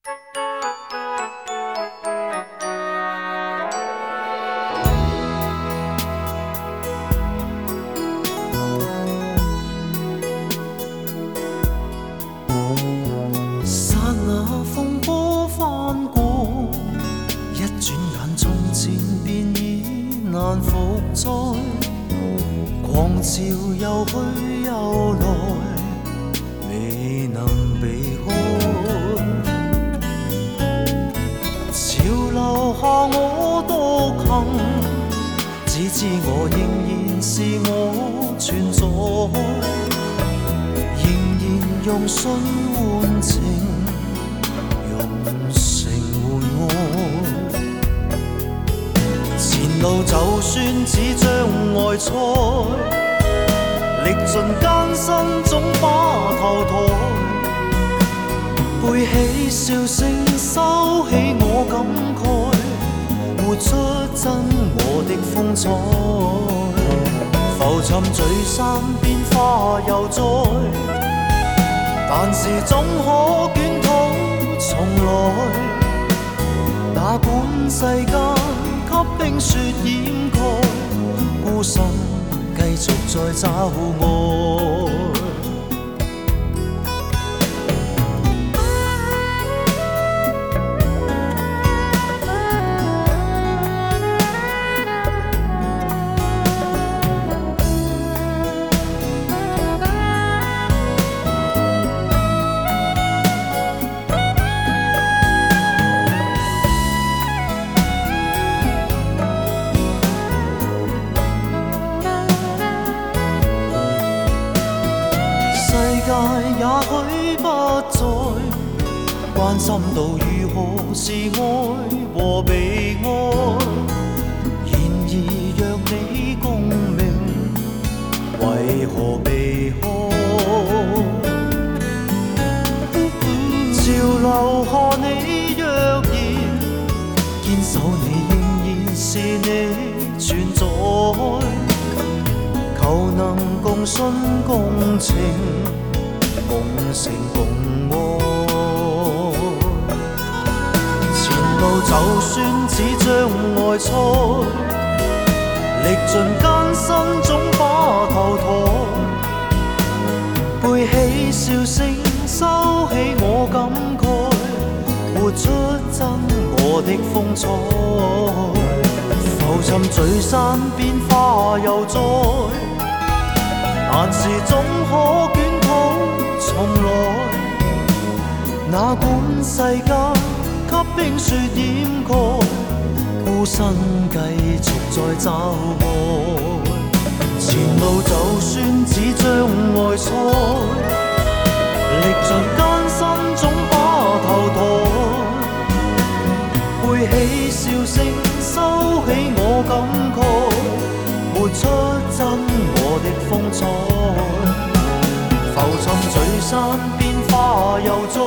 刹那风波翻过，一转眼从前便已难复再。狂潮又去又来，未能避开。潮流下我独行，只知我仍然是我存在，仍然用信换情，用诚换爱。前路就算似障礙賽，歷盡艱辛總把頭抬，背起笑聲收起我感慨，活出真我的風采。浮沉聚散變化又再，但是總可捲土重來。哪管世間給冰雪掩蓋，孤身繼續在找愛。也許不再關心到如何是愛和被愛，然而若你共鳴，為何避開？潮流下你若然堅守，你仍然是你存在，求能共信共情，共成共愛。前路就算似障礙賽，歷盡艱辛總把頭抬，背起笑聲收起我感慨，活出真我的風采。浮沉聚散變化又再，但是總可捲土重來。哪管世間給冰雪掩蓋，孤身繼續在找愛。前路就算似障礙賽，歷盡艱辛總把頭抬，背起笑聲收起我感慨，活出真我的風采。浮沉聚散變化又再，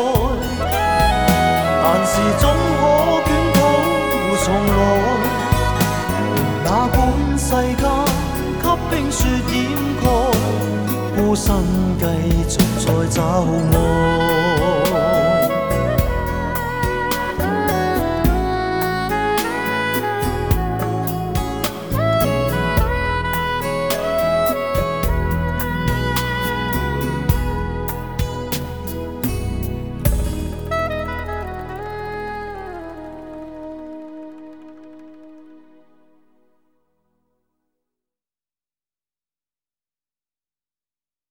但是總可捲土重來。哪管世間給冰雪掩蓋，孤身繼續在找愛。